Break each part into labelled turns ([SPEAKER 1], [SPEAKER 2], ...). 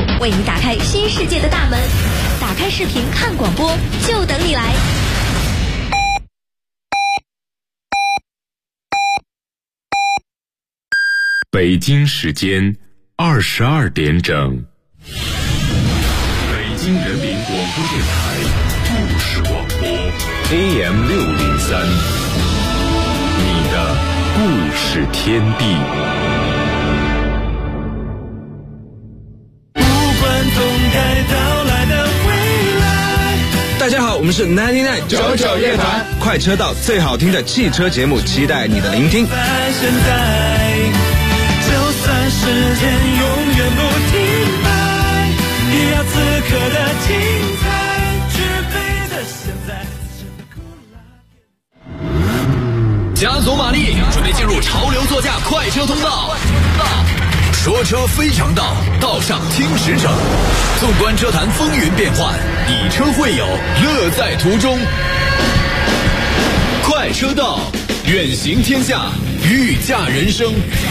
[SPEAKER 1] 为你打开新世界的大门。打开视频看广播，就等你来。
[SPEAKER 2] 北京时间22点整。北京人民广播电台故事广播 AM603， 你的故事天地。
[SPEAKER 3] 大家好，我们是99乐团，快车道最好听的汽车节目，期待你的聆听。
[SPEAKER 4] 现在就算时间永远不停摆，也要此刻的精彩，举杯的现在。
[SPEAKER 5] 加足马力，准备进入潮流座驾快车通道。说车非常道，道上听驰骋。纵观车坛风云变幻，以车会友，乐在途中。快车道，远行天下，御驾人生。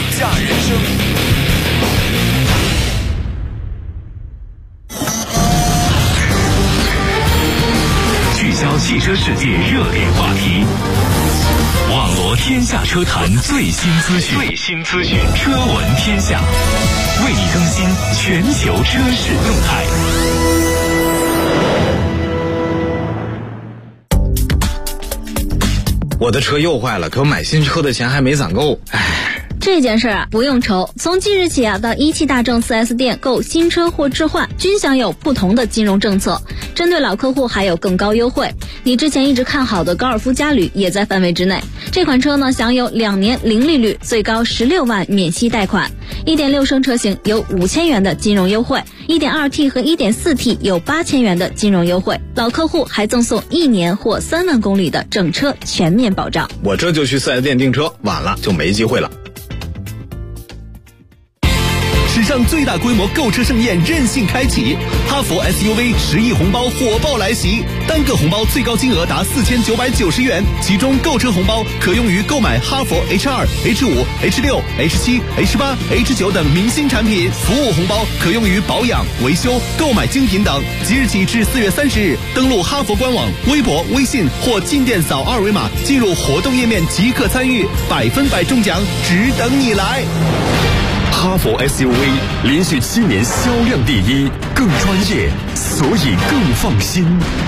[SPEAKER 2] 聚焦汽车世界热点话题，网罗天下车坛最新资讯，车闻天下，为你更新全球车市动态。
[SPEAKER 3] 我的车又坏了，可买新车的钱还没攒够，
[SPEAKER 6] 这件事不用愁，从即日起到一汽大众 4S 店购新车或置换均享有不同的金融政策，针对老客户还有更高优惠。你之前一直看好的高尔夫嘉旅也在范围之内。这款车呢，享有2年零利率，最高16万免息贷款。1.6升车型有5000元的金融优惠， 1.2T 和 1.4T 有8000元的金融优惠。老客户还赠送1年或3万公里的整车全面保障。
[SPEAKER 3] 我这就去 4S 店订车，晚了就没机会了。
[SPEAKER 7] 史上最大规模购车盛宴任性开启，哈弗 SUV 10亿红包火爆来袭，单个红包最高金额达4990元，其中购车红包可用于购买哈弗 H2、H5、H6、H7、H8、H9 等明星产品，服务红包可用于保养、维修、购买精品等。即日起至4月30日，登录哈弗官网、微博、微信或进店扫2维码，进入活动页面即可参与，100%中奖，只等你来。
[SPEAKER 2] 哈弗 SUV 连续7年销量第一，更专业，所以更放心。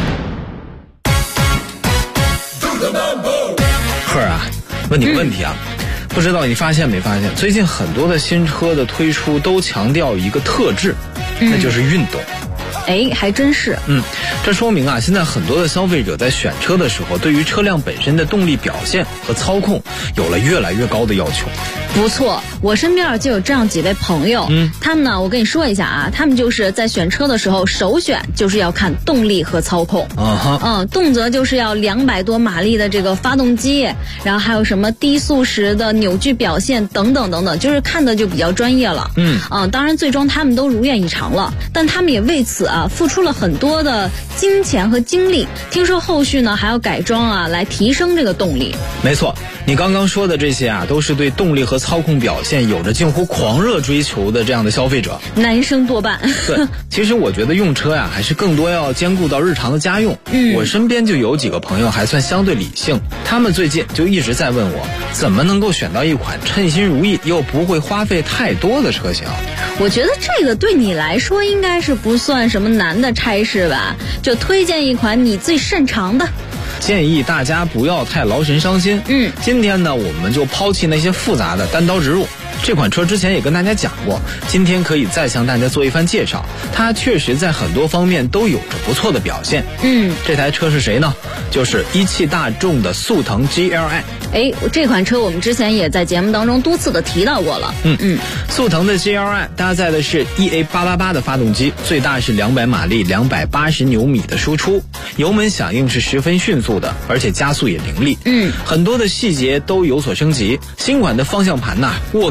[SPEAKER 3] 赫儿啊，问你个问题啊，不知道你发现没发现，最近很多的新车的推出都强调一个特质，那就是运动。
[SPEAKER 6] 还真是。
[SPEAKER 3] 这说明啊，现在很多的消费者在选车的时候，对于车辆本身的动力表现和操控有了越来越高的要求。
[SPEAKER 6] 不错，我身边就有这样几位朋友，他们呢，我跟你说一下啊，他们就是在选车的时候，首选就是要看动力和操控，动辄就是要200多马力的这个发动机，然后还有什么低速时的扭矩表现等等等等，就是看的就比较专业了。当然最终他们都如愿以偿了，但他们也为此付出了很多的金钱和精力，听说后续呢还要改装来提升这个动力。
[SPEAKER 3] 没错，你刚刚说的这些都是对动力和操控表现有着近乎狂热追求的这样的消费者，
[SPEAKER 6] 男生多半。
[SPEAKER 3] 对，其实我觉得用车还是更多要兼顾到日常的家用。我身边就有几个朋友还算相对理性，他们最近就一直在问我，怎么能够选到一款称心如意又不会花费太多的车型。
[SPEAKER 6] 我觉得这个对你来说应该是不算什么难的差事吧，就推荐一款你最擅长的。
[SPEAKER 3] 建议大家不要太劳神伤心。今天呢，我们就抛弃那些复杂的，单刀直入。这款车之前也跟大家讲过，今天可以再向大家做一番介绍。它确实在很多方面都有着不错的表现。这台车是谁呢？就是一汽大众的速腾 GLI。
[SPEAKER 6] 这款车我们之前也在节目当中多次的提到过了。
[SPEAKER 3] 速腾的 GLI 搭载的是 EA888 的发动机，最大是200马力，280牛米的输出，油门响应是十分迅速的，而且加速也凌厉。很多的细节都有所升级。新款的方向盘握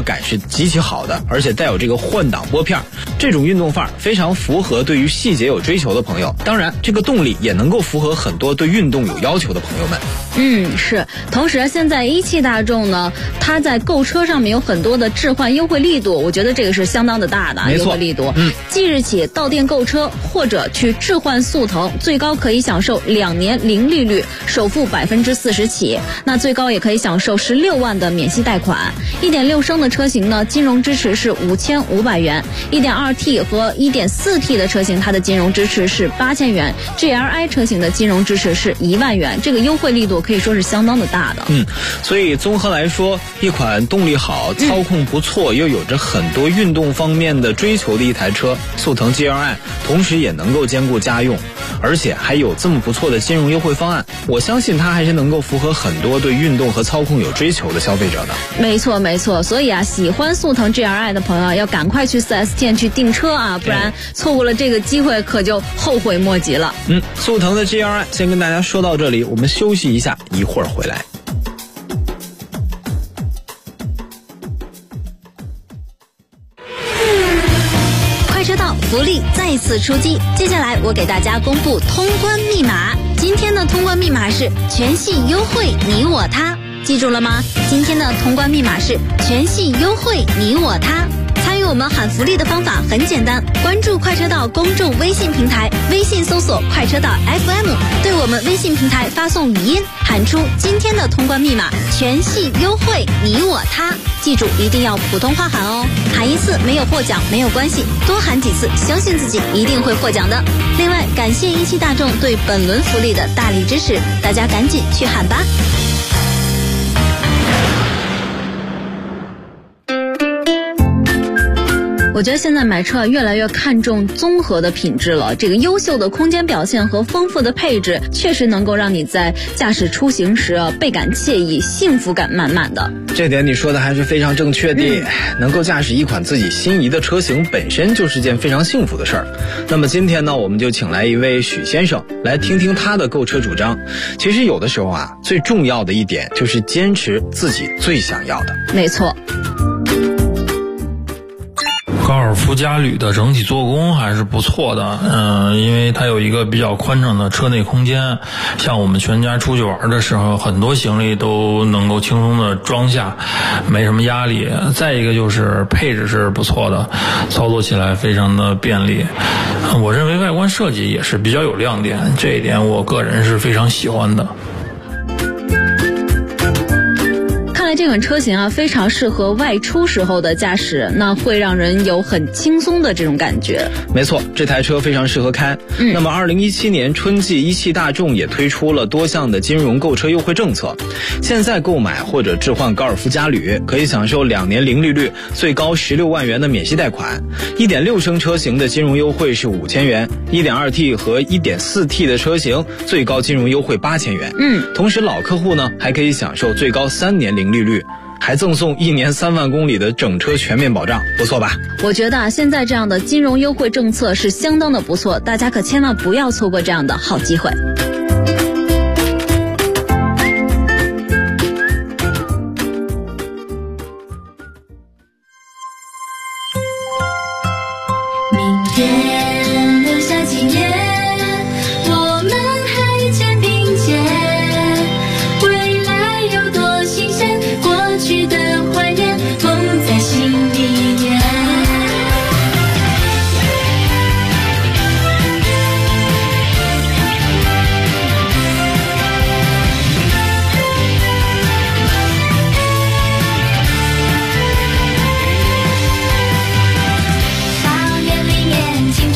[SPEAKER 3] 感是极其好的，而且带有这个换挡拨片，这种运动范儿非常符合对于细节有追求的朋友。当然，这个动力也能够符合很多对运动有要求的朋友们。
[SPEAKER 6] 是。同时现在一汽大众呢，它在购车上面有很多的置换优惠力度，我觉得这个是相当的大的优惠力度。即日起到店购车或者去置换速腾，最高可以享受2年零利率，首付40%起，那最高也可以享受16万的免息贷款。1.6升的车型呢，金融支持是5500元；1.2T 和1.4T 的车型，它的金融支持是8000元；GLI 车型的金融支持是1万元。这个优惠力度可以说是相当的大的。
[SPEAKER 3] 所以综合来说，一款动力好、操控不错，又有着很多运动方面的追求的一台车，速腾 GLI， 同时也能够兼顾家用，而且还有这么不错的金融优惠方案，我相信它还是能够符合很多对运动和操控有追求的消费者的。
[SPEAKER 6] 没错没错，所以喜欢速腾 GLI 的朋友要赶快去 4S 店去订车不然错过了这个机会可就后悔莫及了。
[SPEAKER 3] 速腾的 GLI 先跟大家说到这里，我们休息一下，一会儿回来。
[SPEAKER 1] 快车道福利再次出击，接下来我给大家公布通关密码。今天的通关密码是全系优惠你我他，记住了吗？今天的通关密码是全系优惠你我他。参与我们喊福利的方法很简单，关注快车道公众微信平台，微信搜索快车道 FM， 对我们微信平台发送语音，喊出今天的通关密码全系优惠你我他，记住一定要普通话喊哦。喊一次没有获奖没有关系，多喊几次，相信自己一定会获奖的。另外感谢一汽大众对本轮福利的大力支持，大家赶紧去喊吧。
[SPEAKER 6] 我觉得现在买车越来越看重综合的品质了，这个优秀的空间表现和丰富的配置确实能够让你在驾驶出行时倍感惬意，幸福感满满的。
[SPEAKER 3] 这点你说的还是非常正确的，能够驾驶一款自己心仪的车型本身就是件非常幸福的事儿。那么今天呢，我们就请来一位许先生来听听他的购车主张。其实有的时候最重要的一点就是坚持自己最想要的。
[SPEAKER 6] 没错。
[SPEAKER 8] 高尔夫嘉旅的整体做工还是不错的，因为它有一个比较宽敞的车内空间，像我们全家出去玩的时候，很多行李都能够轻松的装下，没什么压力。再一个就是配置是不错的，操作起来非常的便利。我认为外观设计也是比较有亮点，这一点我个人是非常喜欢的。
[SPEAKER 6] 这款车型非常适合外出时候的驾驶，那会让人有很轻松的这种感觉。
[SPEAKER 3] 没错，这台车非常适合开。那么2017年春季，一汽大众也推出了多项的金融购车优惠政策。现在购买或者置换高尔夫嘉旅，可以享受2年零利率，最高16万元的免息贷款。1.6升车型的金融优惠是5000元，1.2T 和1.4T 的车型最高金融优惠8000元。同时老客户呢还可以享受最高3年零利率，还赠送1年3万公里的整车全面保障，不错吧？
[SPEAKER 6] 我觉得现在这样的金融优惠政策是相当的不错，大家可千万不要错过这样的好机会。
[SPEAKER 9] 明天留下纪念，我们还肩并肩，未来有多新鲜，过去的怀念放在心里面。少年里年青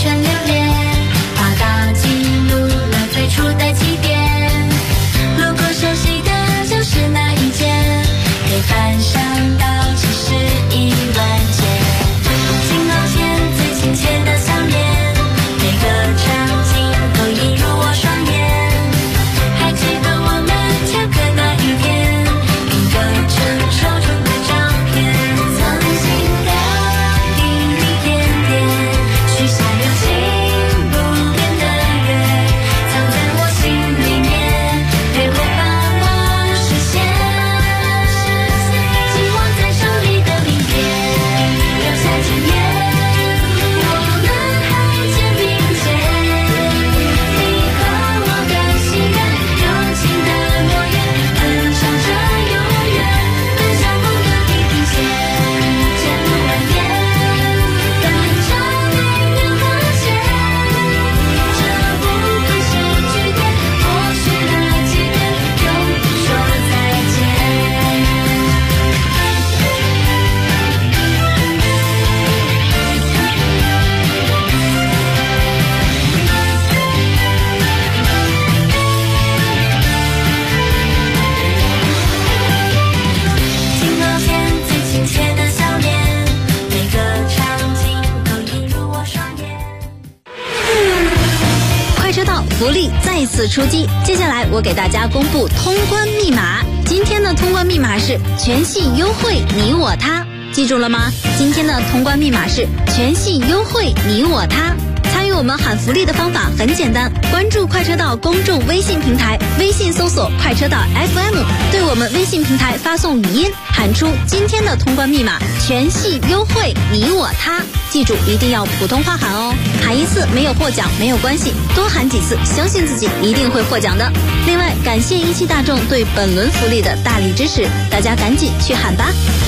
[SPEAKER 1] 福利再次出击。接下来我给大家公布通关密码。今天的通关密码是全系优惠你我他，记住了吗？今天的通关密码是全系优惠你我他。参与我们喊福利的方法很简单，关注快车道公众微信平台，微信搜索快车道 FM， 对我们微信平台发送语音，喊出今天的通关密码全系优惠你我他，记住一定要普通话喊哦。喊一次没有获奖没有关系，多喊几次，相信自己一定会获奖的。另外感谢一汽大众对本轮福利的大力支持，大家赶紧去喊吧。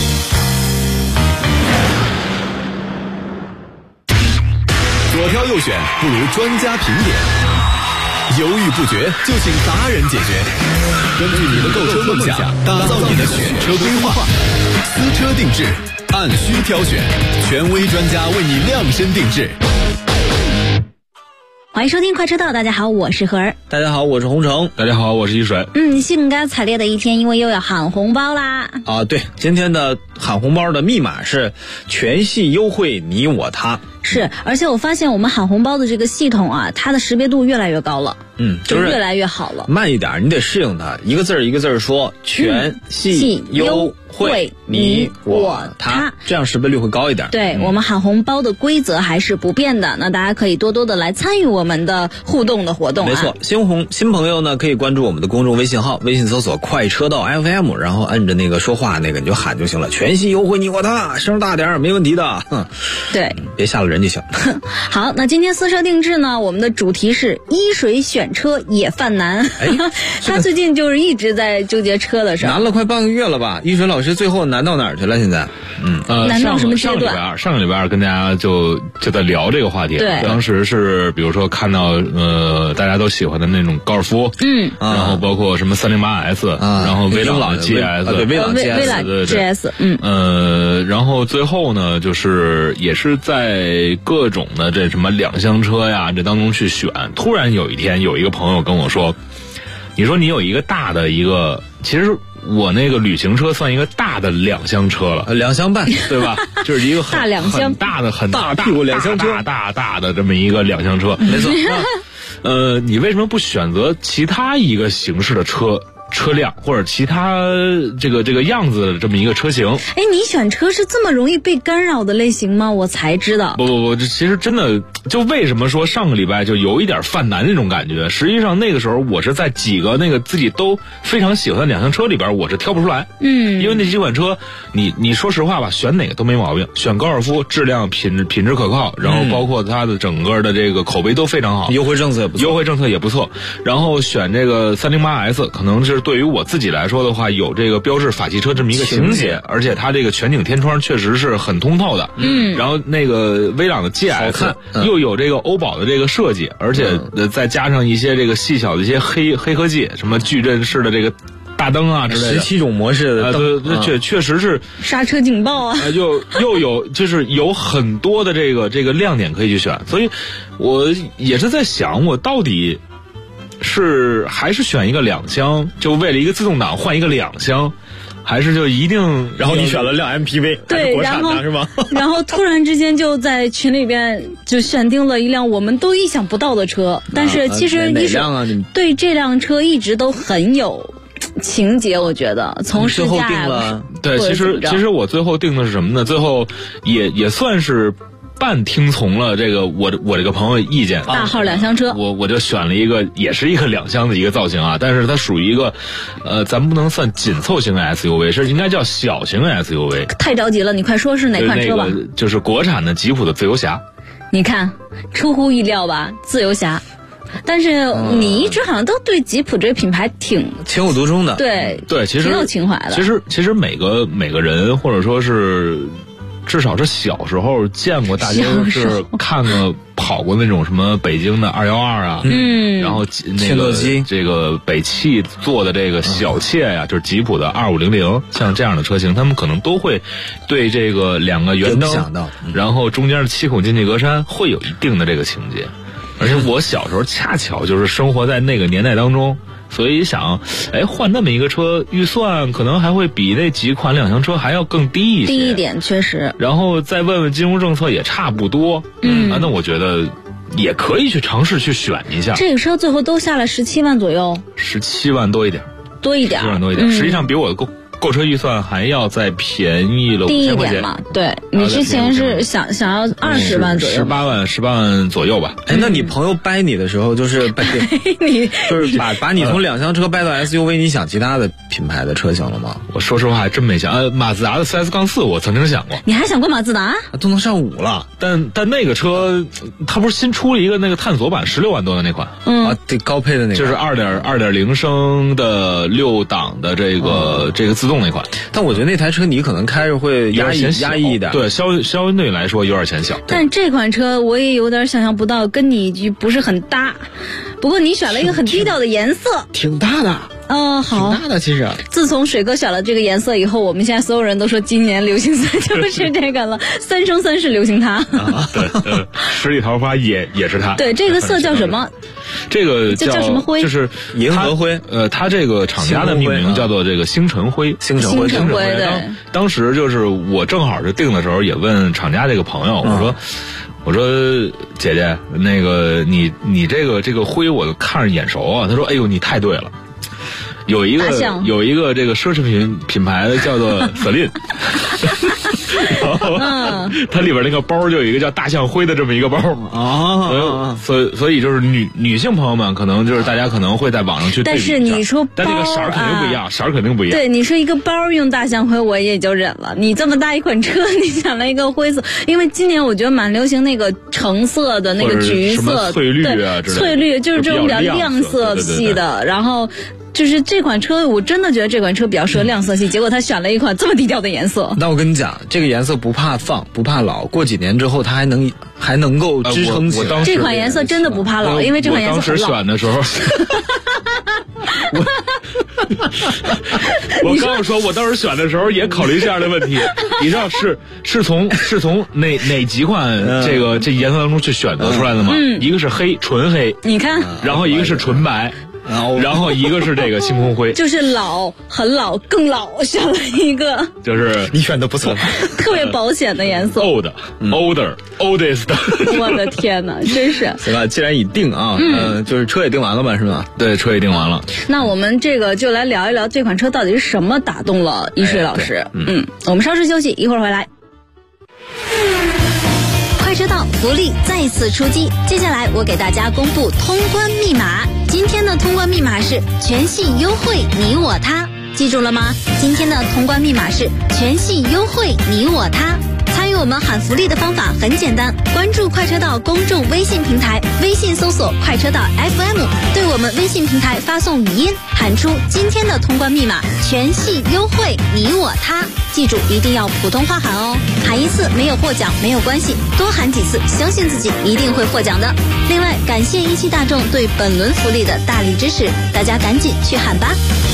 [SPEAKER 7] 左挑右选不如专家评点，犹豫不决就请达人解决。根据你的购车梦想，打造你的选车规划，私车定制，按需挑选，权威专家为你量身定制。
[SPEAKER 1] 欢迎收听快车道，大家好，我是何儿。
[SPEAKER 3] 大家好，我是洪城。
[SPEAKER 8] 大家好，我是一水。
[SPEAKER 1] 兴高采烈的一天，因为又要喊红包啦。
[SPEAKER 3] 对，今天的喊红包的密码是全系优惠你我他。
[SPEAKER 1] 是，而且我发现我们喊红包的这个系统啊，它的识别度越来越高了。
[SPEAKER 3] 就是
[SPEAKER 1] 越来越好了。
[SPEAKER 3] 慢一点，你得适应它，一个字一个字说，全系优惠你我他，这样识别率会高一点。
[SPEAKER 1] 对，我们喊红包的规则还是不变的，那大家可以多多的来参与我们的互动的活动。
[SPEAKER 3] 没错，新朋友呢可以关注我们的公众微信号，微信搜索快车道 FM， 然后摁着那个说话那个你就喊就行了，全系优惠你我他，声大点没问题的。
[SPEAKER 1] 对，
[SPEAKER 3] 别吓了人就行。
[SPEAKER 1] 好，那今天私车定制呢，我们的主题是一水选车也犯难。他最近就是一直在纠结车的事儿，
[SPEAKER 3] 难了快半个月了吧？一水老师最后难到哪儿去了？现在
[SPEAKER 1] 难到什么阶段？
[SPEAKER 10] 上个礼拜跟大家就在聊这个话题。
[SPEAKER 1] 对，
[SPEAKER 10] 当时是比如说看到大家都喜欢的那种高尔夫，然后包括什么308S，然后威朗 GS，
[SPEAKER 3] 对，威朗
[SPEAKER 1] GS，
[SPEAKER 10] 然后最后呢，就是也是在各种的这什么两厢车呀这当中去选。突然有一天有一个朋友跟我说，你说你有一个大的一个，其实我那个旅行车算一个大的两厢车了
[SPEAKER 3] ，2厢半，
[SPEAKER 10] 对吧？就是一个
[SPEAKER 1] 大两厢，
[SPEAKER 10] 很大
[SPEAKER 3] 屁股两厢车，
[SPEAKER 10] 大的这么一个两厢车，
[SPEAKER 3] 没错。
[SPEAKER 10] 你为什么不选择其他一个形式的车辆或者其他这个样子的这么一个车型？
[SPEAKER 1] 你选车是这么容易被干扰的类型吗？我才知道。
[SPEAKER 10] 不，这其实真的，就为什么说上个礼拜就有一点犯难那种感觉？实际上那个时候我是在几个那个自己都非常喜欢的两厢车里边，我是挑不出来。因为那几款车，你说实话吧，选哪个都没毛病。选高尔夫，质量品质可靠，然后包括它的整个的这个口碑都非常好，
[SPEAKER 3] 优惠政策也不错。
[SPEAKER 10] 然后选这个308S，可能是对于我自己来说的话，有这个标致法系车这么一个情节，而且它这个全景天窗确实是很通透的。然后那个威朗的 GS 又有这个欧宝的这个设计，而且再加上一些这个细小的一些黑科技，什么矩阵式的这个大灯啊之类的
[SPEAKER 3] ，17种模式的
[SPEAKER 10] 灯，确实是
[SPEAKER 1] 刹车警报啊，
[SPEAKER 10] 又有就是有很多的这个亮点可以去选，所以我也是在想，我到底是还是选一个两厢，就为了一个自动挡换一个两厢，还是就一定？
[SPEAKER 3] 然后你选了辆 MPV，
[SPEAKER 1] 对，
[SPEAKER 3] 国产的是吧？
[SPEAKER 1] 然后突然之间就在群里边就选定了一辆我们都意想不到的车，但是其实
[SPEAKER 3] 哪辆啊？
[SPEAKER 1] 对这辆车一直都很有情节，我觉得从试驾
[SPEAKER 3] 了。
[SPEAKER 10] 对，其实我最后定的是什么呢？最后也算是半听从了这个我这个朋友意见，
[SPEAKER 1] 大号两厢车，
[SPEAKER 10] 我就选了一个也是一个两厢的一个造型啊，但是它属于一个咱不能算紧凑型 SUV， 是应该叫小型 SUV。
[SPEAKER 1] 太着急了，你快说是哪款车吧？
[SPEAKER 10] 就是国产的吉普的自由侠。
[SPEAKER 1] 你看，出乎意料吧，自由侠。但是你一直好像都对吉普这个品牌挺
[SPEAKER 3] 情有独钟的。
[SPEAKER 1] 对，
[SPEAKER 10] 其实
[SPEAKER 1] 挺有情怀的。
[SPEAKER 10] 其实每个人或者说是至少是小时候见过，大家是看过跑过那种什么北京的212啊，然后那个这个北汽做的这个小切呀，就是吉普的2500，像这样的车型，他们可能都会对这个两个圆灯，然后中间的7孔进气格栅会有一定的这个情节。而且我小时候恰巧就是生活在那个年代当中，所以想，换那么一个车，预算可能还会比那几款两厢车还要更低一些。
[SPEAKER 1] 低一点，确实。
[SPEAKER 10] 然后再问问金融政策也差不多。那我觉得也可以去尝试去选一下。
[SPEAKER 6] 这个车最后都下了17万左右
[SPEAKER 10] ，17万多一点，
[SPEAKER 6] 多一点，
[SPEAKER 10] 实际上比我的购车预算还要再便宜了
[SPEAKER 6] 低
[SPEAKER 10] 5000块钱
[SPEAKER 6] 嘛。对，你之前是想要20万左右
[SPEAKER 10] ，18万左右吧。
[SPEAKER 3] 哎，那你朋友掰你的时候，就是掰
[SPEAKER 6] 你，
[SPEAKER 3] 就是把你从2厢车掰到 SUV， 你想其他的品牌的车型了吗？
[SPEAKER 10] 我说实话还真没想。马自达的 CS-4 我曾经想过。
[SPEAKER 6] 你还想过马自达？
[SPEAKER 3] 都能上5了，
[SPEAKER 10] 但那个车，它不是新出了一个那个探索版16万多的那款？
[SPEAKER 3] 对，高配的那个，
[SPEAKER 10] 就是2.0升的6档的这个自动那款。
[SPEAKER 3] 但我觉得那台车你可能开着会压抑一点，
[SPEAKER 10] 对，消音对你来说有点显小。
[SPEAKER 6] 但这款车我也有点想象不到，跟你不是很搭。不过你选了一个很低调的颜色，
[SPEAKER 3] 挺大的。
[SPEAKER 6] 好，
[SPEAKER 3] 挺大的其实。
[SPEAKER 6] 自从水哥选了这个颜色以后，我们现在所有人都说今年流行色就是这个了，3生3世流行它。
[SPEAKER 10] 对，十里桃花也是它。
[SPEAKER 6] 对，这个色叫什么？
[SPEAKER 10] 这个
[SPEAKER 6] 叫什么灰？
[SPEAKER 10] 就是
[SPEAKER 3] 银河灰。
[SPEAKER 10] 它这个厂家的命名叫做这个星辰灰。
[SPEAKER 3] 星辰灰。
[SPEAKER 6] 对。
[SPEAKER 10] 当时就是我正好是定的时候，也问厂家这个朋友，我说姐姐，那个你这个灰我看着眼熟啊。他说，哎呦，你太对了。有一个这个奢侈品牌的叫做 Celine， 它里边那个包就有一个叫大象灰的这么一个包所以就是女性朋友们可能就是大家可能会在网上去对比一下。
[SPEAKER 6] 但是你说包，
[SPEAKER 10] 但这个色儿肯定不一样，色儿肯定不一样。
[SPEAKER 6] 对，你说一个包用大象灰我也就忍了，你这么大一款车你选了一个灰色，因为今年我觉得蛮流行那个橙色的那个橘色、
[SPEAKER 10] 翠绿啊之类的，
[SPEAKER 6] 翠绿就是这种比较亮色系的，然后。就是这款车，我真的觉得这款车比较适合亮色系，结果他选了一款这么低调的颜色。
[SPEAKER 3] 那我跟你讲，这个颜色不怕放，不怕老，过几年之后它还能够支撑起来。
[SPEAKER 6] 这款颜色真的不怕老，因为这款颜色很老。
[SPEAKER 10] 我当时选的时候，我刚要说，我当时选的时候也考虑这样的问题。你知道是从哪几款这颜色当中去选择出来的吗？一个是黑，纯黑，
[SPEAKER 6] 你看，
[SPEAKER 10] 然后一个是纯白。然后一个是这个星空灰，
[SPEAKER 6] 就是老很老更老，选了一个，
[SPEAKER 10] 就是
[SPEAKER 3] 你选的不错，
[SPEAKER 6] 特别保险的颜色。
[SPEAKER 10] oldest。
[SPEAKER 6] 我的天哪，真是。
[SPEAKER 3] 行吧，既然已定啊，就是车也定完了吧，是吧？
[SPEAKER 10] 对，车也定完了。
[SPEAKER 6] 那我们这个就来聊一聊这款车到底是什么打动了一水老师。我们稍事休息，一会儿回来。
[SPEAKER 1] 快车道福利再次出击，接下来我给大家公布通关密码。今天的通关密码是全系优惠你我他，记住了吗？今天的通关密码是全系优惠你我他。参与我们喊福利的方法很简单，关注快车道公众微信平台，微信搜索快车道 FM， 对我们微信平台发送语音，喊出今天的通关密码全系优惠你我他，记住一定要普通话喊哦，喊一次没有获奖没有关系，多喊几次，相信自己一定会获奖的。另外感谢一汽大众对本轮福利的大力支持，大家赶紧去喊吧。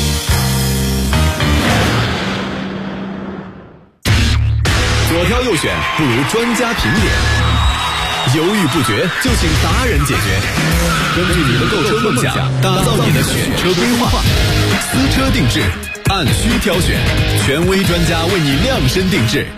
[SPEAKER 7] 左挑右选不如专家评点，犹豫不决就请达人解决。根据你的购车梦想，打造你的选车规划，私车定制，按需挑选，权威专家为你量身定制。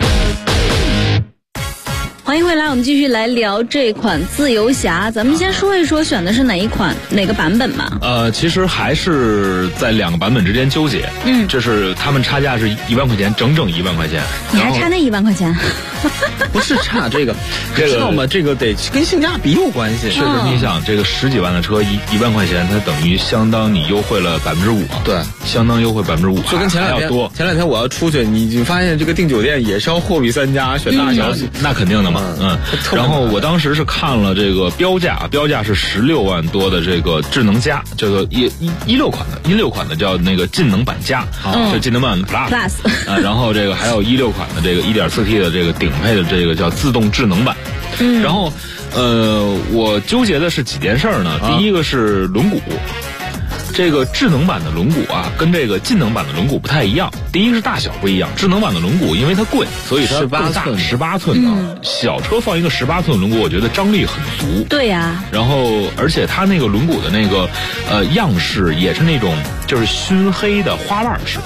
[SPEAKER 6] 欢迎回来，我们继续来聊这款自由侠。咱们先说一说选的是哪个版本吧。
[SPEAKER 10] 其实还是在2个版本之间纠结。这是他们差价是1万块钱，整整1万块钱。
[SPEAKER 6] 你还差那1万块钱？
[SPEAKER 3] 不是差这个，知道吗？这个得跟性价比有关系。
[SPEAKER 10] 确实，你想这个10几万的车1万块钱，它等于相当你优惠了5%。
[SPEAKER 3] 对，
[SPEAKER 10] 相当优惠5%。
[SPEAKER 3] 就跟前两天我要出去，你发现这个订酒店也是要货比三家，选大小，
[SPEAKER 10] 那肯定的嘛。然后我当时是看了这个标价是16万多的这个智能加，这个16款的叫那个劲能版加，就劲能版 Plus 然后这个还有16款的这个 1.4T 的这个顶配的这个叫自动智能版。然后我纠结的是几件事呢？第一个是轮毂。这个智能版的轮毂啊，跟这个劲能版的轮毂不太一样。第一是大小不一样，智能版的轮毂因为它贵，所以它更大，18寸的。小车放一个18寸轮毂，我觉得张力很足。
[SPEAKER 6] 对呀。
[SPEAKER 10] 然后，而且它那个轮毂的那个样式也是那种就是熏黑的花瓣式，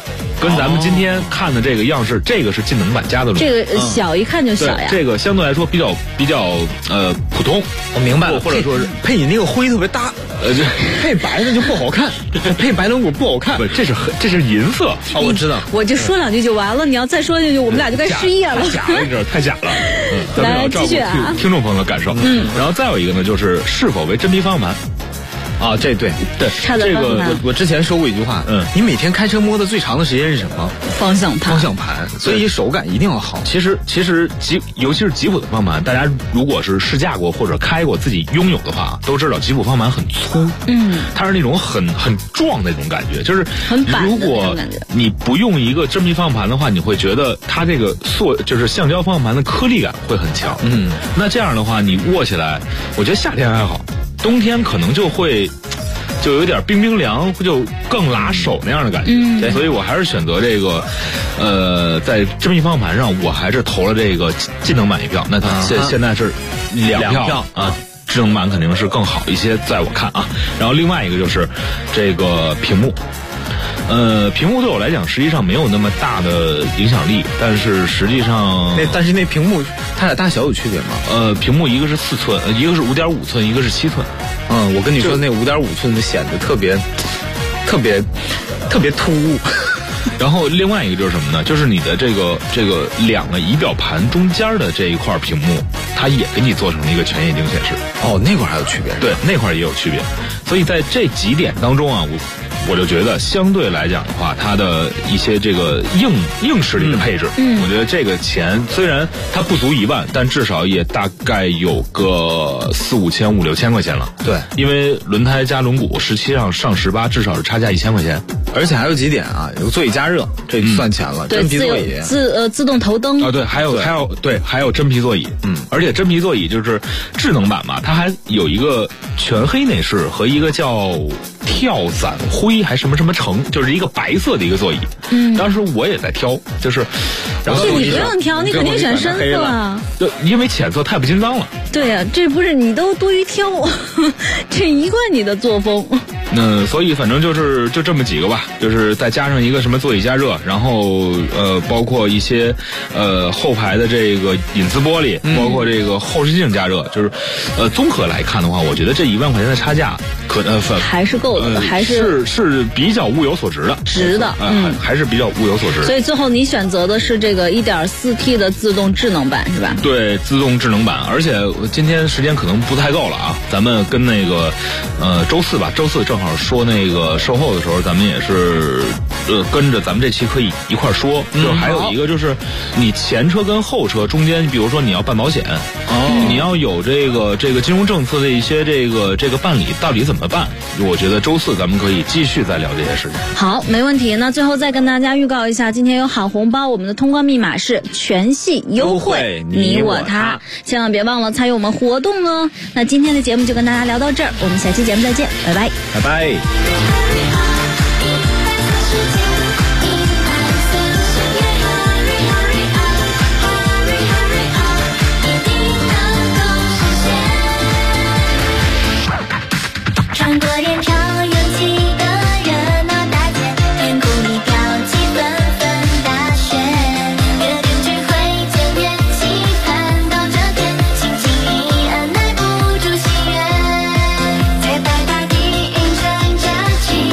[SPEAKER 10] 跟咱们今天看的这个样式，这个是智能版加的轮胎，
[SPEAKER 6] 这个小一看就小呀。
[SPEAKER 10] 这个相对来说比较普通。
[SPEAKER 3] 我明白了，
[SPEAKER 10] 或者说是
[SPEAKER 3] 配你那个灰特别搭，配白的就不好看，配白轮毂不好看。
[SPEAKER 10] 不，这是银色
[SPEAKER 3] 哦，我知道。
[SPEAKER 6] 我就说两句就完了，你要再说两句，我们俩就该失业了。
[SPEAKER 10] 假了，你知道，太假了。
[SPEAKER 6] 来继续啊，
[SPEAKER 10] 听众朋友的感受。然后再有一个呢，就是是否为真皮方向盘。
[SPEAKER 3] 啊，这对，这个我之前说过一句话，你每天开车摸的最长的时间是什么？
[SPEAKER 6] 方向盘，
[SPEAKER 3] 所以手感一定要好。
[SPEAKER 10] 其实尤其是吉普的方向盘，大家如果是试驾过或者开过自己拥有的话，都知道吉普方向盘很粗，它是那种很壮的那种感觉，就是如果你不用一个真皮方向盘的话，你会觉得它这个就是橡胶方向盘的颗粒感会很强。那这样的话，你握起来，我觉得夏天还好。冬天可能就有点冰冰凉，就更拉手那样的感觉。所以我还是选择这个，在真皮方向盘上，我还是投了这个智能版一票。那它现在是2票啊，智能版肯定是更好一些，在我看啊。然后另外一个就是这个屏幕。屏幕对我来讲实际上没有那么大的影响力，但是实际上
[SPEAKER 3] 那屏幕它俩大小有区别吗？
[SPEAKER 10] 屏幕一个是4寸，一个是5.5寸，一个是7寸。
[SPEAKER 3] 我跟你说，那5.5寸的显得特别突兀。
[SPEAKER 10] 然后另外一个就是什么呢？就是你的这个2个仪表盘中间的这一块屏幕，它也给你做成了一个全液晶显示。
[SPEAKER 3] 哦，那块还有区别？
[SPEAKER 10] 对，那块也有区别。所以在这几点当中啊，我就觉得相对来讲的话，它的一些这个硬实力的配置，我觉得这个钱虽然它不足1万，但至少也大概有个4、5千、5、6千块钱了。
[SPEAKER 3] 对，
[SPEAKER 10] 因为轮胎加轮毂17上18，至少是差价1000块钱。
[SPEAKER 3] 而且还有几点啊，有座椅加热，这算钱了。真皮座椅，
[SPEAKER 6] 自动头灯
[SPEAKER 10] 啊，对，还有真皮座椅。而且真皮座椅就是智能版嘛，它还有一个全黑内饰和一个叫跳伞灰还什么橙，就是一个白色的一个座椅。当时我也在挑，就是，
[SPEAKER 6] 然后你不用挑，你肯定选深色啊。
[SPEAKER 10] 就因为浅色太不经脏了。
[SPEAKER 6] 对呀，这不是你都多余挑，这一贯你的作风。
[SPEAKER 10] 所以反正就这么几个吧，就是再加上一个什么座椅加热，然后包括一些后排的这个隐私玻璃，包括这个后视镜加热，就是综合来看的话，我觉得这1万块钱的差价
[SPEAKER 6] 还是够的，还
[SPEAKER 10] 是比较物有所值的，还是比较物有所值。
[SPEAKER 6] 所以最后你选择的是这个 1.4T 的自动智能版是吧？
[SPEAKER 10] 对，自动智能版。而且今天时间可能不太够了啊，咱们跟那个周四正好说那个售后的时候，咱们也是跟着咱们这期可以一块说。就还有一个就是你前车跟后车中间，比如说你要办保险，你要有这个金融政策的一些这个办理到底怎么办？我觉得周四咱们可以继续再聊这些事情。
[SPEAKER 6] 好，没问题。那最后再跟大家预告一下，今天有好红包，我们的通关密码是全系优惠，你我他，千万别忘了参与我们活动哦。那今天的节目就跟大家聊到这儿，我们下期节目再见，拜拜，
[SPEAKER 3] 拜拜。
[SPEAKER 9] 穿过连条拥挤的热闹大街，天空里飘起纷纷大雪，约定聚会见面，期盼到这天，心情已按耐不住喜悦，在白大地映衬着晴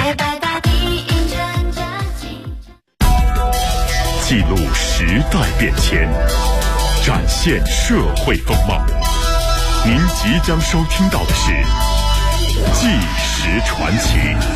[SPEAKER 9] 洁白大地映衬着青春。
[SPEAKER 11] 记录时代变迁，展现社会风貌。您即将收听到的是《纪实传奇》。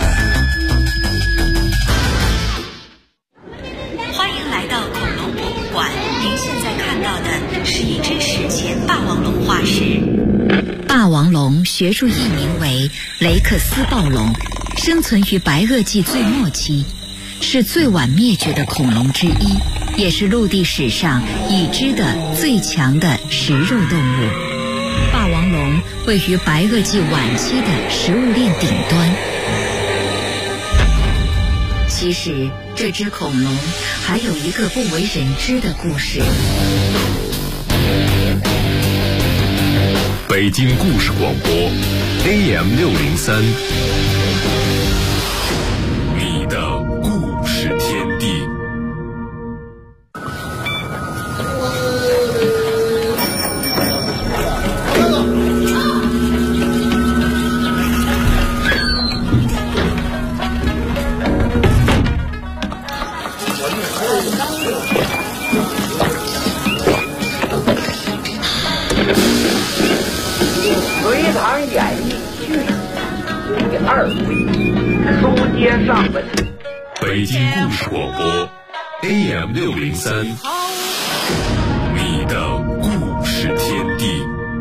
[SPEAKER 1] 欢迎来到恐龙博物馆，您现在看到的是一只史前霸王龙化石。霸王龙学术译名为雷克斯暴龙，生存于白垩纪最末期，是最晚灭绝的恐龙之一，也是陆地史上已知的最强的食肉动物。霸王龙位于白垩纪晚期的食物链顶端。其实这只恐龙还有一个不为人知的故事。
[SPEAKER 11] 北京故事广播 AM603， 你的故事天地。北京故事广播 AM603， 你的故事天地。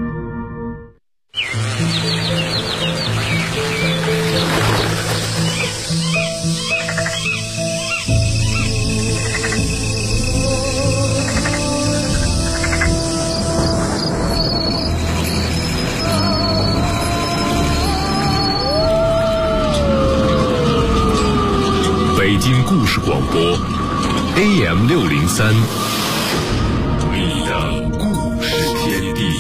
[SPEAKER 11] 北京故事广播 AM603， 你的故事天地。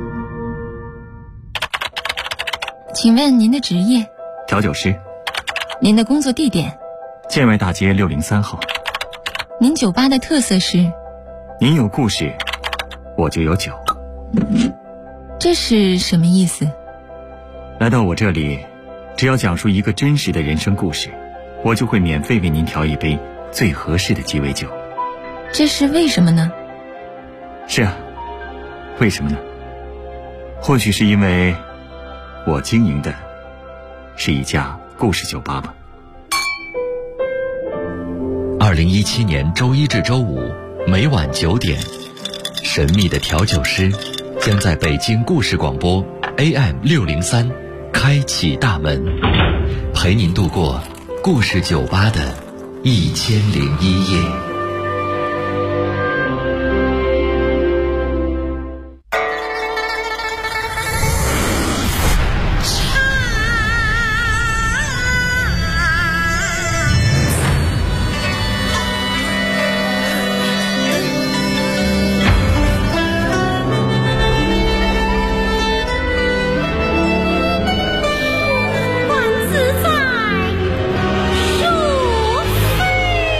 [SPEAKER 12] 请问您的职业？
[SPEAKER 13] 调酒师。
[SPEAKER 12] 您的工作地点？
[SPEAKER 13] 建外大街603号。
[SPEAKER 12] 您酒吧的特色是？
[SPEAKER 13] 您有故事，我就有酒。
[SPEAKER 12] 这是什么意思？
[SPEAKER 13] 来到我这里，只要讲述一个真实的人生故事，我就会免费为您调一杯最合适的鸡尾酒。
[SPEAKER 12] 这是为什么呢？
[SPEAKER 13] 是啊，为什么呢？或许是因为我经营的是一家故事酒吧吧。
[SPEAKER 14] 2017年周一至周五每晚9点，神秘的调酒师将在北京故事广播 AM603 开启大门，陪您度过故事酒吧的1001夜。